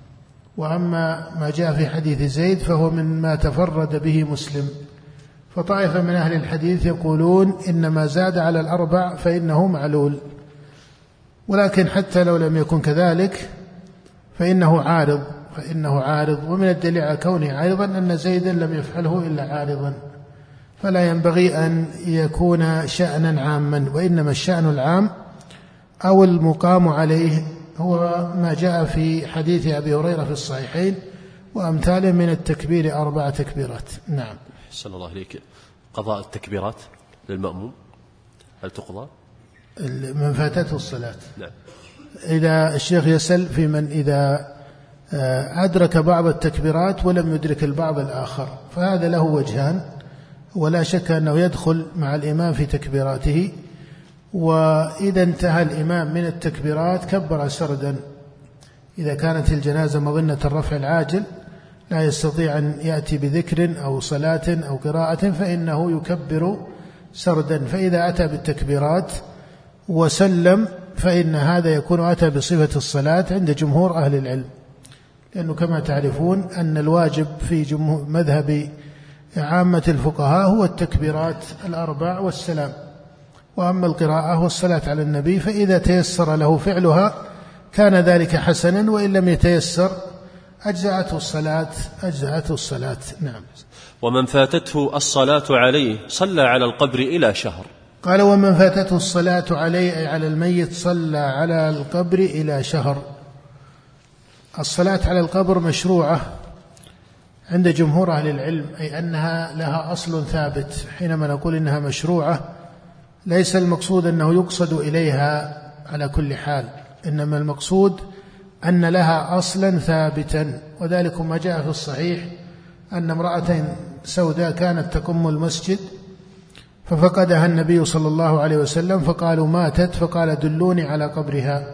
وأما ما جاء في حديث زيد فهو مما تفرد به مسلم. فطائفة من أهل الحديث يقولون إن ما زاد على الأربع فإنه معلول، ولكن حتى لو لم يكن كذلك فإنه عارض فإنه عارض ومن الدليل على كونه أيضا أن زيدا لم يفعله إلا عارضا، فلا ينبغي أن يكون شأنا عاما، وإنما الشأن العام أو المقام عليه هو ما جاء في حديث أبي هريرة في الصحيحين وأمثاله من التكبير أربع تكبيرات. نعم. أحسن الله عليك. قضاء التكبيرات للمأموم هل تقضى؟ من فاتته الصلاة. نعم. إذا الشيخ يسأل في من إذا أدرك بعض التكبيرات ولم يدرك البعض الآخر، فهذا له وجهان، ولا شك أنه يدخل مع الإمام في تكبيراته. وإذا انتهى الإمام من التكبيرات كبر سردا، إذا كانت الجنازة مظنة الرفع العاجل لا يستطيع أن يأتي بذكر أو صلاة أو قراءة فإنه يكبر سردا. فإذا أتى بالتكبيرات وسلم فإن هذا يكون أتى بصفة الصلاة عند جمهور أهل العلم، لأنه كما تعرفون أن الواجب في جمهور مذهب عامة الفقهاء هو التكبيرات الأربع والسلام، وأما القراءة والصلاة على النبي فإذا تيسر له فعلها كان ذلك حسنا، وإن لم يتيسر أجزأته الصلاة أجزأته الصلاة. نعم. ومن فاتته الصلاة عليه صلى على القبر إلى شهر. قال ومن فاتته الصلاة عليه أي على الميت صلى على القبر إلى شهر. الصلاة على القبر مشروعة عند جمهور أهل العلم، أي أنها لها أصل ثابت. حينما نقول إنها مشروعة ليس المقصود أنه يقصد إليها على كل حال، إنما المقصود أن لها أصلا ثابتا، وذلك ما جاء في الصحيح أن امرأة سوداء كانت تقم المسجد ففقدها النبي صلى الله عليه وسلم فقالوا ماتت، فقال دلوني على قبرها،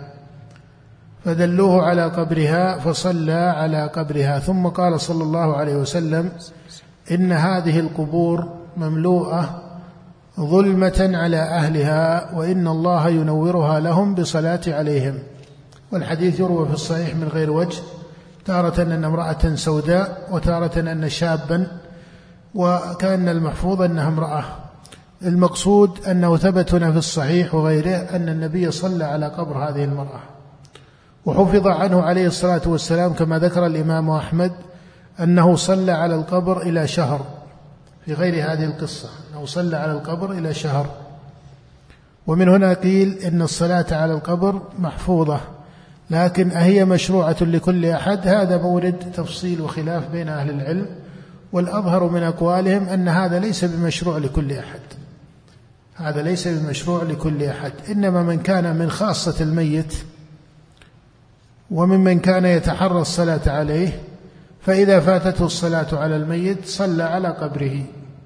فدلوه على قبرها فصلى على قبرها، ثم قال صلى الله عليه وسلم إن هذه القبور مملوءة ظلمة على أهلها وإن الله ينورها لهم بصلاة عليهم. والحديث يروى في الصحيح من غير وجه، تارة أن امرأة سوداء وتارة أن شابا، وكان المحفوظ أنها امرأة. المقصود أنه ثبت هنا في الصحيح وغيره أن النبي صلى على قبر هذه المرأة، وحفظ عنه عليه الصلاة والسلام كما ذكر الإمام أحمد أنه صلى على القبر إلى شهر، في غير هذه القصة أنه صلى على القبر إلى شهر. ومن هنا قيل إن الصلاة على القبر محفوظة، لكن أهي مشروعة لكل أحد؟ هذا مورد تفصيل وخلاف بين أهل العلم، والأظهر من أقوالهم أن هذا ليس بمشروع لكل أحد، هذا ليس بمشروع لكل أحد، إنما من كان من خاصة الميت وممن كان يتحرى الصلاة عليه فإذا فاتته الصلاة على الميت صلى على قبره،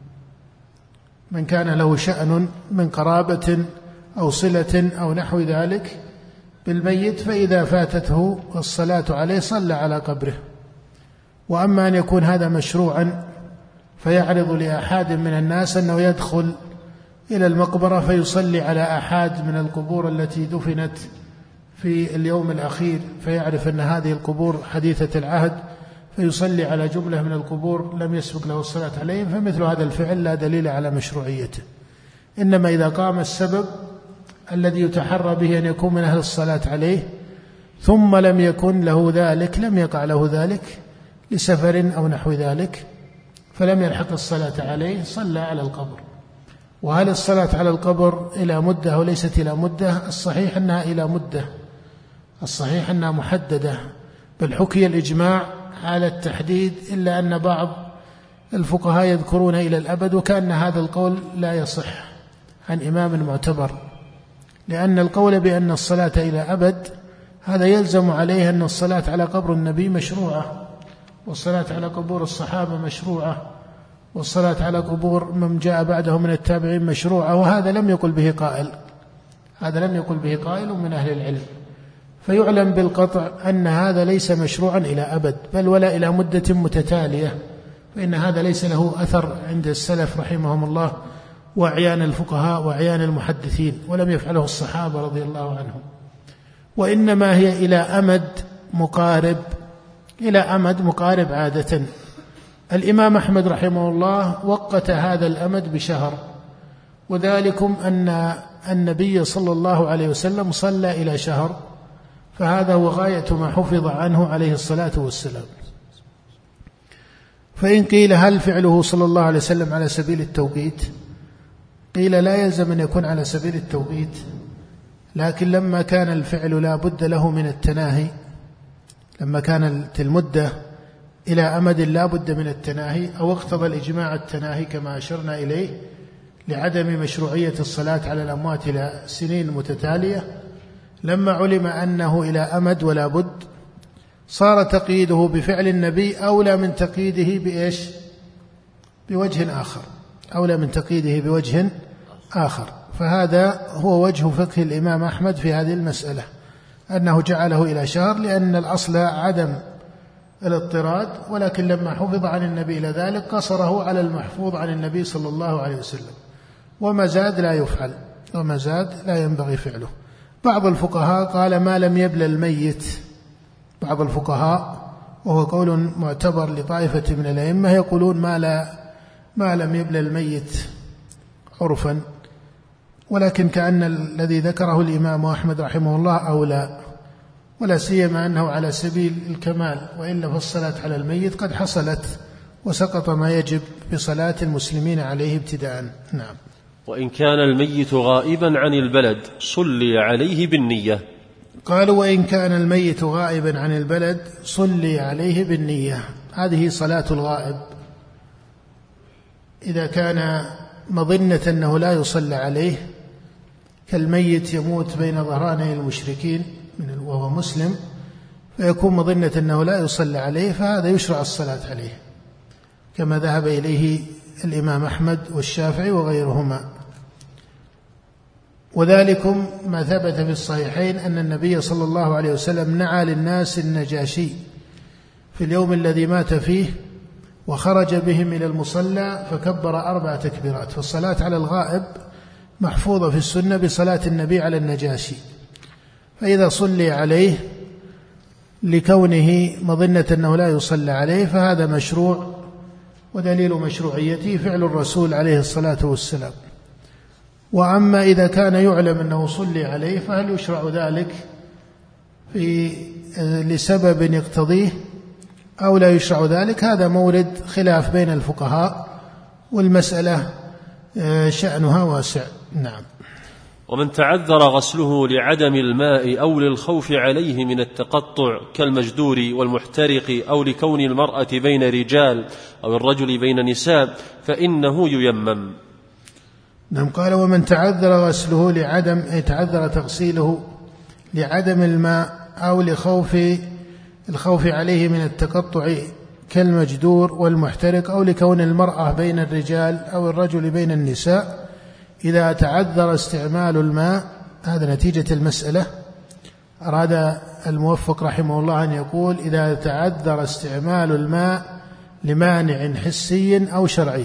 من كان له شأن من قرابة أو صلة أو نحو ذلك بالميت فإذا فاتته الصلاة عليه صلى على قبره. وأما أن يكون هذا مشروعا فيعرض لأحد من الناس أنه يدخل إلى المقبرة فيصلي على أحد من القبور التي دفنت في اليوم الأخير، فيعرف أن هذه القبور حديثة العهد فيصلي على جملة من القبور لم يسبق له الصلاة عليهم، فمثل هذا الفعل لا دليل على مشروعيته. إنما إذا قام السبب الذي يتحرى به أن يكون من أهل الصلاة عليه ثم لم يكن له ذلك، لم يقع له ذلك لسفر أو نحو ذلك فلم يلحق الصلاة عليه، صلى على القبر. وهل الصلاة على القبر إلى مدة أو ليست إلى مدة؟ الصحيح أنها إلى مدة، الصحيح أنها محددة، بل حكي الإجماع على التحديد، إلا أن بعض الفقهاء يذكرون إلى الأبد، وكأن هذا القول لا يصح عن إمام معتبر، لأن القول بأن الصلاة إلى أبد هذا يلزم عليه أن الصلاة على قبر النبي مشروعة، والصلاة على قبور الصحابة مشروعة، والصلاة على قبور من جاء بعده من التابعين مشروعة، وهذا لم يقل به قائل، هذا لم يقل به قائل من أهل العلم، فيعلم بالقطع أن هذا ليس مشروعا إلى أبد بل ولا إلى مدة متتالية، فإن هذا ليس له أثر عند السلف رحمهم الله وأعيان الفقهاء وأعيان المحدثين، ولم يفعله الصحابة رضي الله عنهم، وإنما هي إلى أمد مقارب، إلى أمد مقارب عادة. الإمام أحمد رحمه الله وقت هذا الأمد بشهر، وذلكم أن النبي صلى الله عليه وسلم صلى إلى شهر، فهذا هو غاية ما حفظ عنه عليه الصلاة والسلام. فإن قيل هل فعله صلى الله عليه وسلم على سبيل التوقيت؟ قيل لا يلزم أن يكون على سبيل التوقيت، لكن لما كان الفعل لا بد له من التناهي، لما كانت المدة إلى أمد لا بد من التناهي، أو اقتضى الإجماع التناهي كما أشرنا إليه لعدم مشروعية الصلاة على الأموات إلى سنين متتالية، لما علم أنه إلى أمد ولا بد صار تقييده بفعل النبي أولى من تقييده بإيش؟ بوجه آخر، أولى من تقييده بوجه آخر. فهذا هو وجه فقه الإمام أحمد في هذه المسألة، أنه جعله إلى شهر لأن الأصل عدم الاضطراد، ولكن لما حفظ عن النبي إلى ذلك قصره على المحفوظ عن النبي صلى الله عليه وسلم، وما زاد لا يفعل، وما زاد لا ينبغي فعله. بعض الفقهاء قال ما لم يبل الميت، بعض الفقهاء وهو قول معتبر لطائفة من الأئمة يقولون ما, لا ما لم يبل الميت عرفا، ولكن كأن الذي ذكره الإمام أحمد رحمه الله أولى، ولا سيما أنه على سبيل الكمال، وإلا فالصلاة على الميت قد حصلت وسقط ما يجب بصلاة المسلمين عليه ابتداء. نعم. وإن كان الميت غائبا عن البلد صلي عليه بالنية. قالوا وإن كان الميت غائبا عن البلد صلي عليه بالنية. هذه صلاة الغائب إذا كان مظنة أنه لا يصلى عليه، كالميت يموت بين ظهراني المشركين وهو مسلم، فيكون مظنة أنه لا يصلى عليه، فهذا يشرع الصلاة عليه كما ذهب إليه الإمام أحمد والشافعي وغيرهما. وذلكم ما ثبت في الصحيحين أن النبي صلى الله عليه وسلم نعى للناس النجاشي في اليوم الذي مات فيه، وخرج بهم إلى المصلى فكبر أربع تكبيرات. فالصلاة على الغائب محفوظة في السنة بصلاة النبي على النجاشي، فإذا صلي عليه لكونه مظنة أنه لا يصلى عليه فهذا مشروع، ودليل مشروعيته فعل الرسول عليه الصلاة والسلام. وأما إذا كان يعلم أنه صلي عليه فهل يشرع ذلك في لسبب يقتضيه أو لا يشرع ذلك؟ هذا مورد خلاف بين الفقهاء، والمسألة شأنها واسع. نعم. ومن تعذر غسله لعدم الماء أو للخوف عليه من التقطع كالمجدور والمحترق، أو لكون المرأة بين رجال أو الرجل بين نساء، فإنه ييمم. نعم. قال ومن تعذر غسله لعدم تعذر تغسيله لعدم الماء أو لخوف الخوف عليه من التقطع كالمجدور والمحترق، أو لكون المرأة بين الرجال أو الرجل بين النساء، إذا تعذر استعمال الماء. هذا نتيجة المسألة. أراد الموفق رحمه الله أن يقول إذا تعذر استعمال الماء لمانع حسي أو شرعي.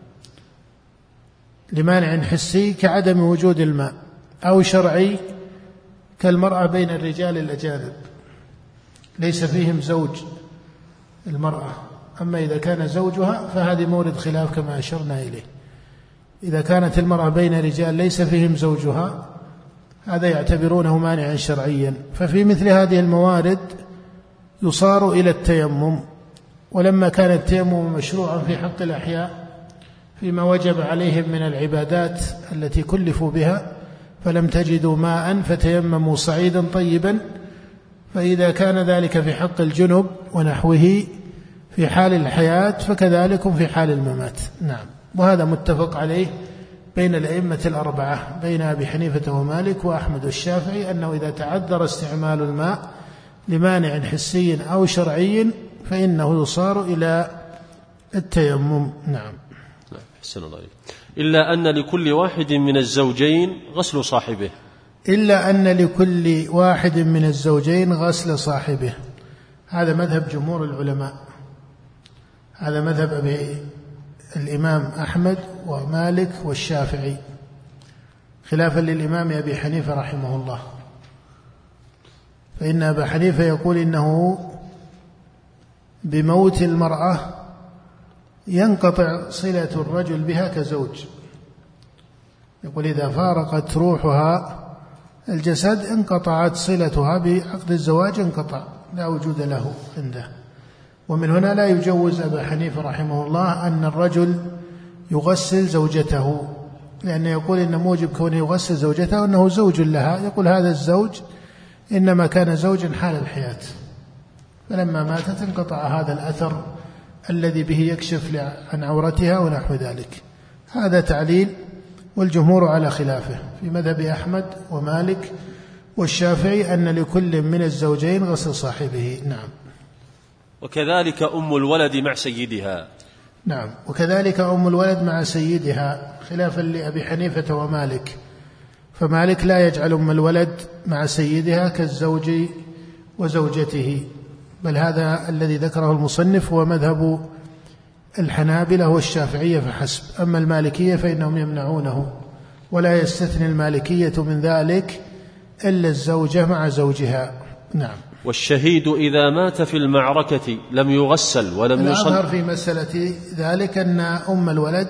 لمانع حسي كعدم وجود الماء، أو شرعي كالمرأة بين الرجال الأجانب ليس فيهم زوج المرأة. أما إذا كان زوجها فهذه مورد خلاف كما أشرنا إليه. إذا كانت المرأة بين رجال ليس فيهم زوجها هذا يعتبرونه مانعا شرعيا، ففي مثل هذه الموارد يصار إلى التيمم. ولما كان التيمم مشروعا في حق الأحياء فيما وجب عليهم من العبادات التي كلفوا بها، فلم تجدوا ماء فتيمموا صعيدا طيبا، فإذا كان ذلك في حق الجنب ونحوه في حال الحياة فكذلك في حال الممات. نعم. وهذا متفق عليه بين الأئمة الأربعة، بين أبي حنيفة ومالك وأحمد والشافعي، أنه إذا تعذر استعمال الماء لمانع حسي أو شرعي فإنه يصار إلى التيمم. نعم. أحسن الله. إلا أن لكل واحد من الزوجين غسل صاحبه. إلا أن لكل واحد من الزوجين غسل صاحبه. هذا مذهب جمهور العلماء، هذا مذهب أبي الإمام أحمد ومالك والشافعي، خلافا للإمام أبي حنيفة رحمه الله، فإن أبا حنيفة يقول إنه بموت المرأة ينقطع صلة الرجل بها كزوج. يقول إذا فارقت روحها الجسد انقطعت صلتها بعقد الزواج، انقطع، لا وجود له عنده. ومن هنا لا يجوز أبا حنيفة رحمه الله أن الرجل يغسل زوجته، لأنه يقول إن موجب كونه يغسل زوجته أنه زوج لها. يقول هذا الزوج إنما كان زوجا حال الحياة، فلما ماتت انقطع هذا الأثر الذي به يكشف عن عورتها ونحو ذلك. هذا تعليل، والجمهور على خلافه في مذهب أحمد ومالك والشافعي أن لكل من الزوجين غسل صاحبه. نعم. وكذلك أم الولد مع سيدها. نعم، وكذلك أم الولد مع سيدها، خلافا لأبي حنيفة ومالك، فمالك لا يجعل أم الولد مع سيدها كالزوج وزوجته، بل هذا الذي ذكره المصنف هو مذهب الحنابلة والشافعية فحسب. أما المالكية فإنهم يمنعونه، ولا يستثني المالكية من ذلك إلا الزوجة مع زوجها. نعم. والشهيد إذا مات في المعركة لم يغسل ولم يصل. الأظهر في مسألة ذلك أن أم الولد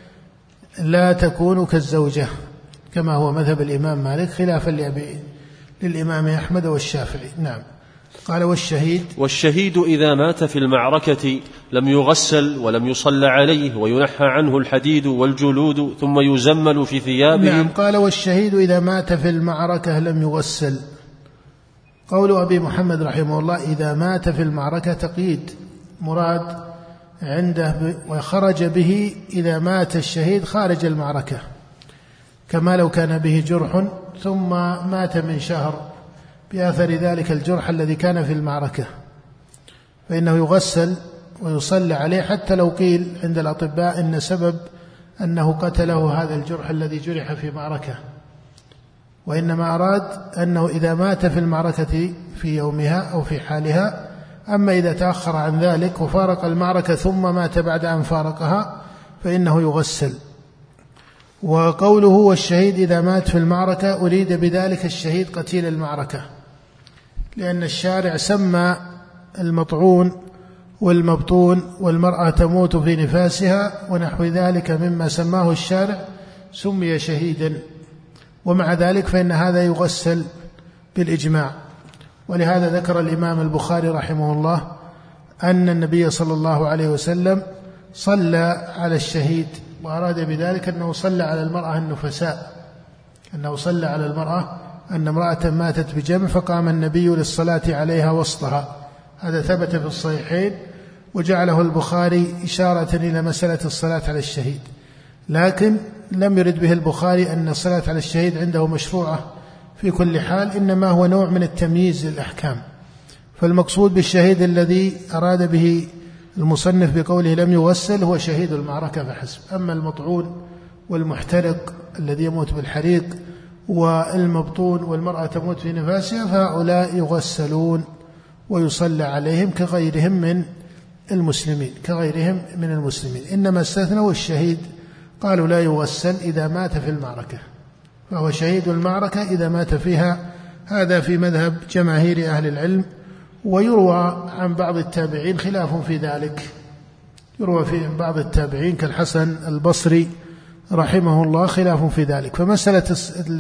لا تكون كالزوجة كما هو مذهب الإمام مالك، خلافا لأبي للإمام أحمد والشافعي. نعم. قال والشهيد والشهيد إذا مات في المعركة لم يغسل ولم يصلى عليه وينحى عنه الحديد والجلود ثم يزمل في ثيابه. نعم. قال والشهيد إذا مات في المعركة لم يغسل. قول أبي محمد رحمه الله إذا مات في المعركة تقييد مراد عنده وخرج به إذا مات الشهيد خارج المعركة، كما لو كان به جرح ثم مات من شهر بأثر ذلك الجرح الذي كان في المعركة، فإنه يغسل ويصلى عليه، حتى لو قيل عند الأطباء إن سبب أنه قتله هذا الجرح الذي جرح في معركة، وإنما أراد أنه إذا مات في المعركة في يومها أو في حالها. أما إذا تأخر عن ذلك وفارق المعركة ثم مات بعد أن فارقها فإنه يغسل. وقوله والشهيد إذا مات في المعركة أريد بذلك الشهيد قتيل المعركة، لأن الشارع سمى المطعون والمبطون والمرأة تموت في نفاسها ونحو ذلك مما سماه الشارع سمي شهيدا، ومع ذلك فإن هذا يغسل بالإجماع. ولهذا ذكر الإمام البخاري رحمه الله أن النبي صلى الله عليه وسلم صلى على الشهيد، وأراد بذلك أنه صلى على المرأة النفساء، أنه صلى على المرأة أن امرأة ماتت بجمع فقام النبي للصلاة عليها وسطها. هذا ثبت في الصحيحين، وجعله البخاري إشارة إلى مسألة الصلاة على الشهيد، لكن لم يرد به البخاري أن الصلاة على الشهيد عنده مشروعة في كل حال، إنما هو نوع من التمييز للأحكام. فالمقصود بالشهيد الذي أراد به المصنف بقوله لم يغسل هو شهيد المعركة فحسب. أما المطعون والمحترق الذي يموت بالحريق والمبطون والمرأة تموت في نفاسها فهؤلاء يغسلون ويصلى عليهم كغيرهم من المسلمين كغيرهم من المسلمين إنما استثنوا الشهيد، قالوا لا يغسل إذا مات في المعركة، فهو شهيد المعركة إذا مات فيها. هذا في مذهب جماهير أهل العلم، ويروى عن بعض التابعين خلاف في ذلك، يروى في بعض التابعين كالحسن البصري رحمه الله خلاف في ذلك. فمسألة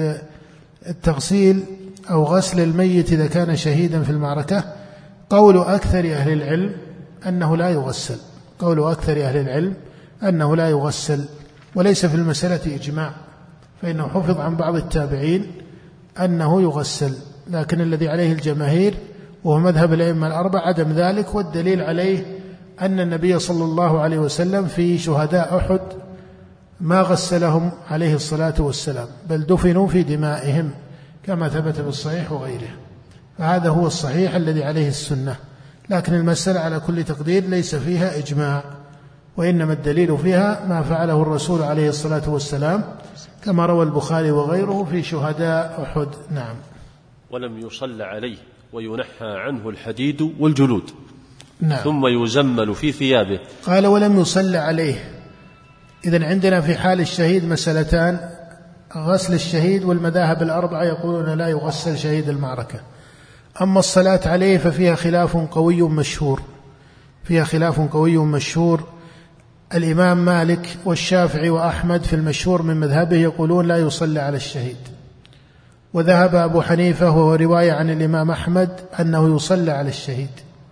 التغسيل أو غسل الميت إذا كان شهيدا في المعركة قول أكثر أهل العلم أنه لا يغسل، قول أكثر أهل العلم أنه لا يغسل، وليس في المسألة إجماع، فإنه حفظ عن بعض التابعين أنه يغسل، لكن الذي عليه الجماهير وهو مذهب الأئمة الأربعة عدم ذلك. والدليل عليه أن النبي صلى الله عليه وسلم في شهداء أحد ما غسلهم عليه الصلاة والسلام، بل دفنوا في دمائهم كما ثبت بالصحيح وغيره. فهذا هو الصحيح الذي عليه السنة، لكن المسألة على كل تقدير ليس فيها إجماع، وإنما الدليل فيها ما فعله الرسول عليه الصلاة والسلام كما روى البخاري وغيره في شهداء أحد. نعم. ولم يصلى عليه وينحى عنه الحديد والجلود. نعم. ثم يزمل في ثيابه. قال ولم يصلى عليه. إذن عندنا في حال الشهيد مسألتان: غسل الشهيد، والمذاهب الأربعة يقولون لا يغسل شهيد المعركة. أما الصلاة عليه ففيها خلاف قوي مشهور، فيها خلاف قوي مشهور. الإمام مالك والشافعي وأحمد في المشهور من مذهبه يقولون لا يصلى على الشهيد، وذهب أبو حنيفة وهو رواية عن الإمام أحمد أنه يصلى على الشهيد.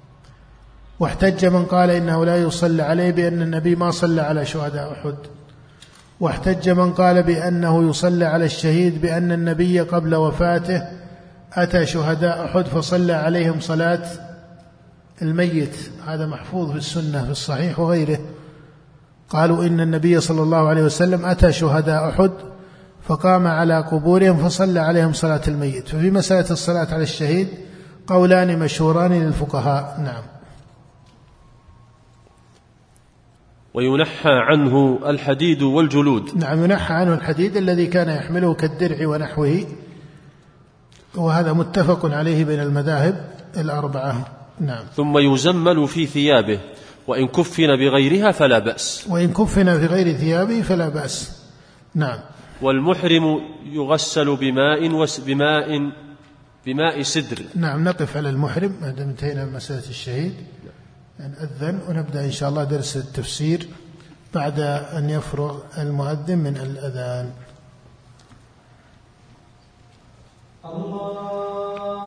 واحتج من قال إنه لا يصلى عليه بأن النبي ما صلى على شهداء أحد، واحتج من قال بأنه يصلى على الشهيد بأن النبي قبل وفاته أتى شهداء أحد فصلى عليهم صلاة الميت، هذا محفوظ في السنة في الصحيح وغيره. قالوا إن النبي صلى الله عليه وسلم أتى شهداء أحد فقام على قبورهم فصلى عليهم صلاة الميت. ففي مسألة الصلاة على الشهيد قولان مشهوران للفقهاء. نعم. وينحى عنه الحديد والجلود. نعم، ينحى عنه الحديد الذي كان يحمله كالدرع ونحوه، وهذا متفق عليه بين المذاهب الأربعة. نعم. ثم يزمل في ثيابه، وإن كفن بغيرها فلا بأس. وإن كفن في غير ثيابه فلا بأس. نعم. والمحرم يغسل بماء وس بماء بماء سدر. نعم، نقف على المحرم ما دام انتهينا من مسألة الشهيد. نأذن ونبدأ إن شاء الله درس التفسير بعد أن يفرغ المؤذن من الأذان.